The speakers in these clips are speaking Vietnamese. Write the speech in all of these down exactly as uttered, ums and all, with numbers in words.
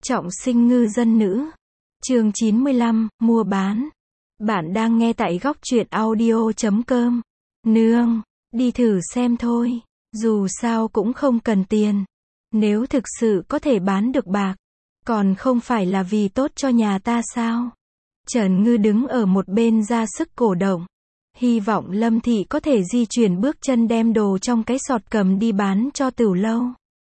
Trọng sinh ngư dân nữ. Chương chín mươi lăm, mua bán. Bạn đang nghe tại góc truyện audio chấm com. Nương, đi thử xem thôi, dù sao cũng không cần tiền. Nếu thực sự có thể bán được bạc, còn không phải là vì tốt cho nhà ta sao? Trần Ngư đứng ở một bên ra sức cổ động. Hy vọng Lâm Thị có thể di chuyển bước chân đem đồ trong cái sọt cầm đi bán cho Tửu Lâu.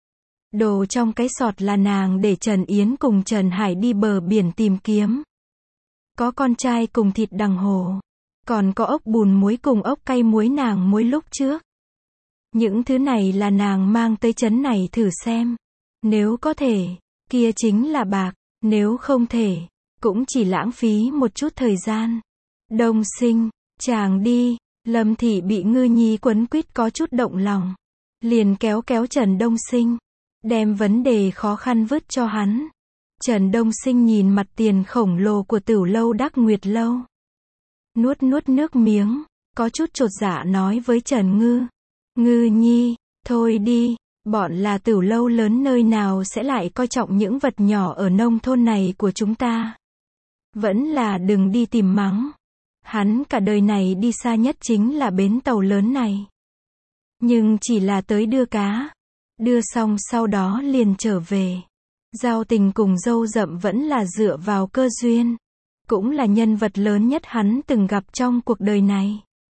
Đồ trong cái sọt là nàng để Trần Yến cùng Trần Hải đi bờ biển tìm kiếm. Có con trai cùng thịt đằng hồ. Còn có ốc bùn muối cùng ốc cay muối nàng muối lúc trước. Những thứ này là nàng mang tới trấn này thử xem. Nếu có thể, kia chính là bạc. Nếu không thể, cũng chỉ lãng phí một chút thời gian. Đông Sinh, chàng đi. Lâm Thị bị Ngư Nhi quấn quýt có chút động lòng. Liền kéo kéo Trần Đông Sinh. Đem vấn đề khó khăn vứt cho hắn. Trần Đông Sinh nhìn mặt tiền khổng lồ của Tửu Lâu Đắc Nguyệt Lâu. Nuốt nuốt nước miếng, có chút chột dạ nói với Trần Ngư. Ngư Nhi, thôi đi, bọn là Tửu Lâu lớn nơi nào sẽ lại coi trọng những vật nhỏ ở nông thôn này của chúng ta. Vẫn là đừng đi tìm mắng. Hắn cả đời này đi xa nhất chính là bến tàu lớn này. Nhưng chỉ là tới đưa cá. Đưa xong sau đó liền trở về. Giao tình cùng dâu rậm vẫn là dựa vào cơ duyên. Cũng là nhân vật lớn nhất hắn từng gặp trong cuộc đời này.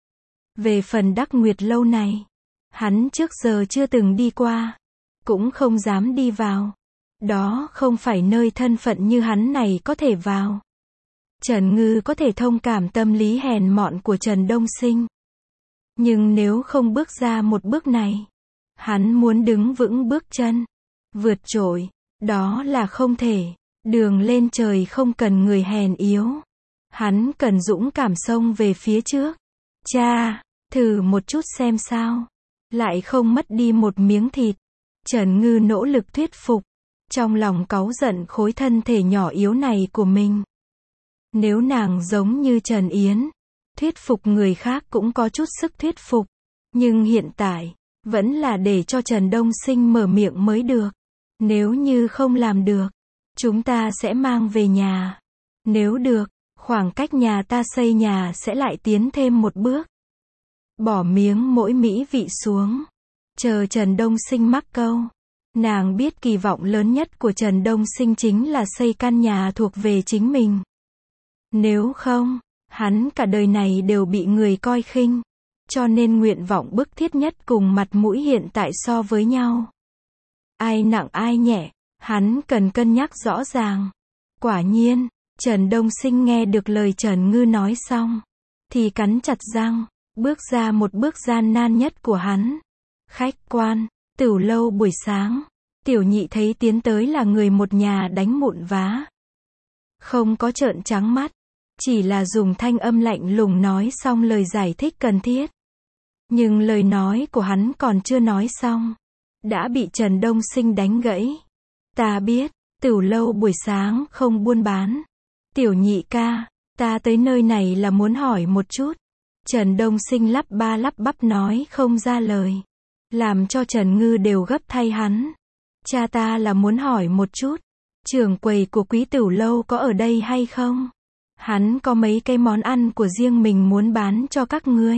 Về phần Đắc Nguyệt Lâu này, hắn trước giờ chưa từng đi qua. Cũng không dám đi vào. Đó không phải nơi thân phận như hắn này có thể vào. Trần Ngư có thể thông cảm tâm lý hèn mọn của Trần Đông Sinh. Nhưng nếu không bước ra một bước này, hắn muốn đứng vững bước chân, vượt trội, đó là không thể. Đường lên trời không cần người hèn yếu. Hắn cần dũng cảm xông về phía trước. Cha, thử một chút xem sao. Lại không mất đi một miếng thịt. Trần Ngư nỗ lực thuyết phục. Trong lòng cáu giận khối thân thể nhỏ yếu này của mình. Nếu nàng giống như Trần Yến, thuyết phục người khác cũng có chút sức thuyết phục. Nhưng hiện tại, vẫn là để cho Trần Đông Sinh mở miệng mới được. Nếu như không làm được, chúng ta sẽ mang về nhà. Nếu được, khoảng cách nhà ta xây nhà sẽ lại tiến thêm một bước. Bỏ miếng mỗi mỹ vị xuống. Chờ Trần Đông Sinh mắc câu. Nàng biết kỳ vọng lớn nhất của Trần Đông Sinh chính là xây căn nhà thuộc về chính mình. Nếu không, hắn cả đời này đều bị người coi khinh. Cho nên nguyện vọng bức thiết nhất cùng mặt mũi hiện tại so với nhau. Ai nặng ai nhẹ, hắn cần cân nhắc rõ ràng. Quả nhiên, Trần Đông Sinh nghe được lời Trần Ngư nói xong, thì cắn chặt răng, bước ra một bước gian nan nhất của hắn. Khách quan, Tửu Lâu buổi sáng, Tiểu Nhị thấy tiến tới là người một nhà đánh mụn vá. Không có trợn trắng mắt, chỉ là dùng thanh âm lạnh lùng nói xong lời giải thích cần thiết. Nhưng lời nói của hắn còn chưa nói xong, đã bị Trần Đông Sinh đánh gãy. Ta biết, Tửu Lâu buổi sáng không buôn bán. Tiểu Nhị ca, ta tới nơi này là muốn hỏi một chút. Trần Đông Sinh lắp ba lắp bắp nói không ra lời. Làm cho Trần Ngư đều gấp thay hắn. Cha ta là muốn hỏi một chút. Trưởng quầy của Quý Tửu Lâu có ở đây hay không? Hắn có mấy cái món ăn của riêng mình muốn bán cho các ngươi.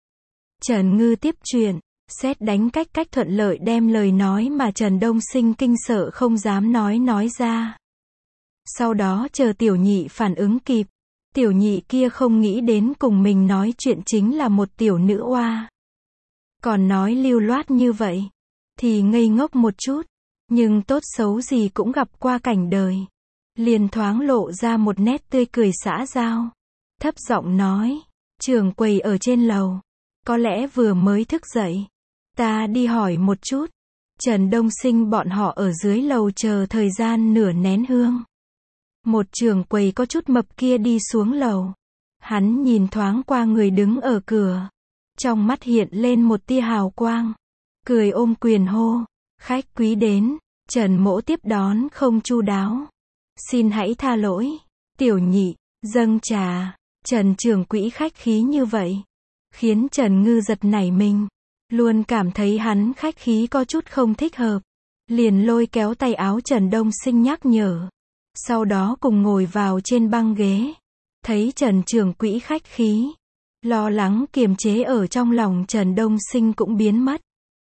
Trần Ngư tiếp chuyện. Xét đánh cách cách thuận lợi đem lời nói mà Trần Đông Sinh kinh sợ không dám nói nói ra. Sau đó chờ Tiểu Nhị phản ứng kịp. Tiểu Nhị kia không nghĩ đến cùng mình nói chuyện chính là một tiểu nữ oa. Còn nói lưu loát như vậy, thì ngây ngốc một chút. Nhưng tốt xấu gì cũng gặp qua cảnh đời. Liền thoáng lộ ra một nét tươi cười xã giao. Thấp giọng nói, trưởng quầy ở trên lầu. Có lẽ vừa mới thức dậy. Ta đi hỏi một chút. Trần Đông Sinh bọn họ ở dưới lầu chờ thời gian nửa nén hương. Một trưởng quầy có chút mập kia đi xuống lầu. Hắn nhìn thoáng qua người đứng ở cửa. Trong mắt hiện lên một tia hào quang. Cười ôm quyền hô. Khách quý đến. Trần mỗ tiếp đón không chu đáo. Xin hãy tha lỗi. Tiểu Nhị, dâng trà. Trần trưởng quỹ khách khí như vậy. Khiến Trần Ngư giật nảy mình. Luôn cảm thấy hắn khách khí có chút không thích hợp. liền lôi kéo tay áo Trần Đông Sinh nhắc nhở. Sau đó cùng ngồi vào trên băng ghế. Thấy Trần trưởng quỹ khách khí. Lo lắng kiềm chế ở trong lòng Trần Đông Sinh cũng biến mất.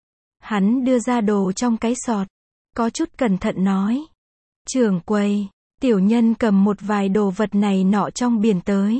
Hắn đưa ra đồ trong cái sọt. Có chút cẩn thận nói. Trưởng quầy, tiểu nhân cầm một vài đồ vật này nọ trong biển tới.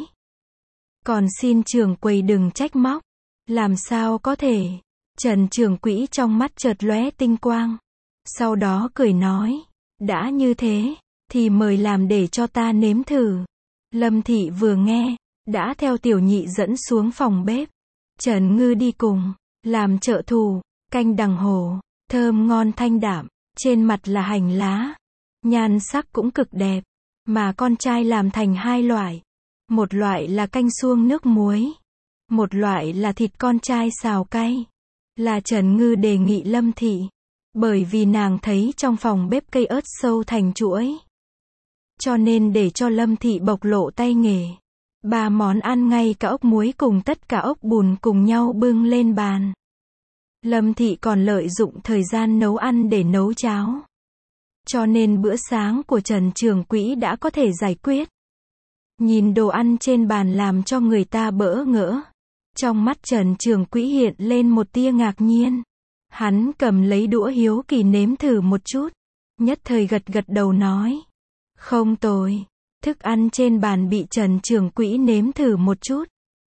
Còn xin trưởng quầy đừng trách móc. Làm sao có thể. Trần trưởng quỹ trong mắt chợt lóe tinh quang. Sau đó cười nói. Đã như thế, thì mời làm để cho ta nếm thử. Lâm Thị vừa nghe, đã theo tiểu nhị dẫn xuống phòng bếp. Trần Ngư đi cùng, làm trợ thủ, canh đằng hổ, thơm ngon thanh đạm, trên mặt là hành lá. Nhan sắc cũng cực đẹp, mà con trai làm thành hai loại. Một loại là canh suông nước muối, một loại là thịt con trai xào cay. Là Trần Ngư đề nghị Lâm Thị, bởi vì nàng thấy trong phòng bếp cây ớt sâu thành chuỗi. Cho nên để cho Lâm Thị bộc lộ tay nghề. Ba món ăn ngay cả ốc muối cùng tất cả ốc bùn cùng nhau bưng lên bàn. Lâm Thị còn lợi dụng thời gian nấu ăn để nấu cháo. Cho nên bữa sáng của Trần trưởng quỹ đã có thể giải quyết. Nhìn đồ ăn trên bàn làm cho người ta bỡ ngỡ. Trong mắt Trần trưởng quỹ hiện lên một tia ngạc nhiên. Hắn cầm lấy đũa hiếu kỳ nếm thử một chút. Nhất thời gật gật đầu nói. Không tồi. Thức ăn trên bàn bị Trần trưởng quỹ nếm thử một chút.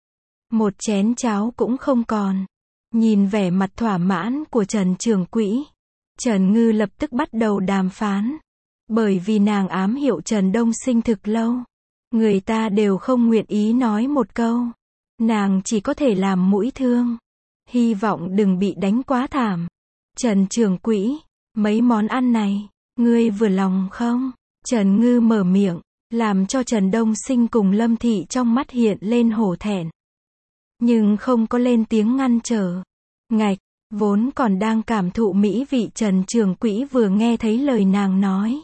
Một chén cháo cũng không còn. Nhìn vẻ mặt thỏa mãn của Trần trưởng quỹ. Trần Ngư lập tức bắt đầu đàm phán. Bởi vì nàng ám hiệu Trần Đông Sinh thực lâu. Người ta đều không nguyện ý nói một câu. Nàng chỉ có thể làm mũi thương. Hy vọng đừng bị đánh quá thảm. Trần trưởng quỹ, mấy món ăn này, ngươi vừa lòng không? Trần Ngư mở miệng, làm cho Trần Đông Sinh cùng Lâm Thị trong mắt hiện lên hổ thẹn. Nhưng không có lên tiếng ngăn trở. Ngạch, vốn còn đang cảm thụ mỹ vị Trần trưởng quỹ vừa nghe thấy lời nàng nói.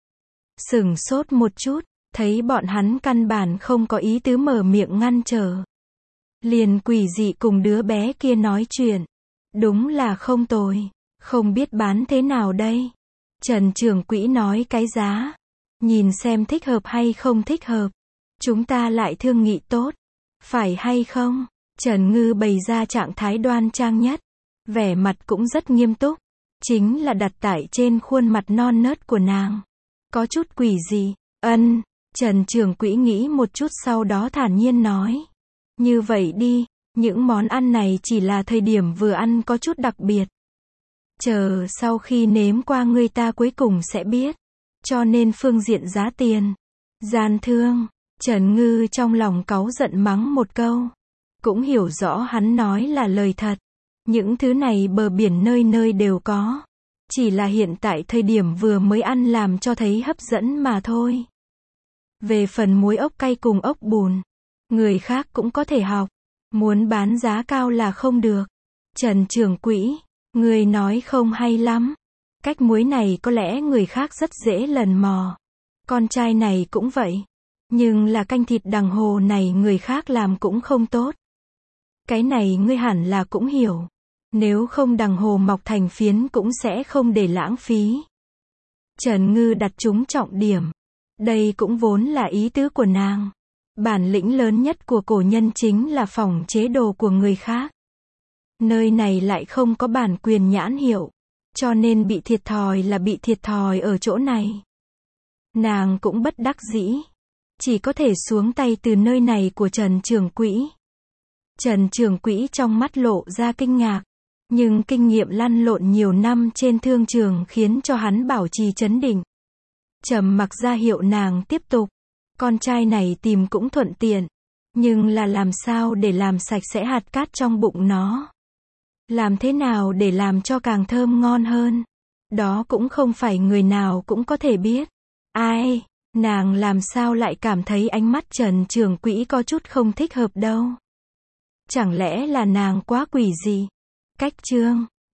Sửng sốt một chút, thấy bọn hắn căn bản không có ý tứ mở miệng ngăn trở. Liền quỷ dị cùng đứa bé kia nói chuyện. Đúng là không tồi, không biết bán thế nào đây. Trần trưởng quỹ nói cái giá. Nhìn xem thích hợp hay không thích hợp. Chúng ta lại thương nghị tốt. Phải hay không? Trần Ngư bày ra trạng thái đoan trang nhất. Vẻ mặt cũng rất nghiêm túc. Chính là đặt tại trên khuôn mặt non nớt của nàng. Có chút quỷ gì? Ân. Trần trưởng quỹ nghĩ một chút sau đó thản nhiên nói. Như vậy đi, những món ăn này chỉ là thời điểm vừa ăn có chút đặc biệt. Chờ sau khi nếm qua người ta cuối cùng sẽ biết. Cho nên phương diện giá tiền. Gian thương. Trần Ngư trong lòng cáu giận mắng một câu. Cũng hiểu rõ hắn nói là lời thật. Những thứ này bờ biển nơi nơi đều có. Chỉ là hiện tại thời điểm vừa mới ăn làm cho thấy hấp dẫn mà thôi. Về phần muối ốc cay cùng ốc bùn. Người khác cũng có thể học. Muốn bán giá cao là không được. Trần trưởng quỹ. Người nói không hay lắm. Cách muối này có lẽ người khác rất dễ lần mò. Con trai này cũng vậy. Nhưng là canh thịt đằng hồ này người khác làm cũng không tốt. Cái này ngươi hẳn là cũng hiểu. Nếu không đằng hồ mọc thành phiến cũng sẽ không để lãng phí. Trần Ngư đặt chúng trọng điểm. Đây cũng vốn là ý tứ của nàng. Bản lĩnh lớn nhất của cổ nhân chính là phỏng chế đồ của người khác. Nơi này lại không có bản quyền nhãn hiệu. Cho nên bị thiệt thòi là bị thiệt thòi ở chỗ này. Nàng cũng bất đắc dĩ. Chỉ có thể xuống tay từ nơi này của Trần trưởng quỹ. Trần trưởng quỹ trong mắt lộ ra kinh ngạc. Nhưng kinh nghiệm lăn lộn nhiều năm trên thương trường khiến cho hắn bảo trì trấn định. Trầm mặc ra hiệu nàng tiếp tục. Con trai này tìm cũng thuận tiện. Nhưng là làm sao để làm sạch sẽ hạt cát trong bụng nó. Làm thế nào để làm cho càng thơm ngon hơn. Đó cũng không phải người nào cũng có thể biết. Ai, nàng làm sao lại cảm thấy ánh mắt Trần trưởng quỹ có chút không thích hợp đâu. Chẳng lẽ là nàng quá quỷ gì? Cách chương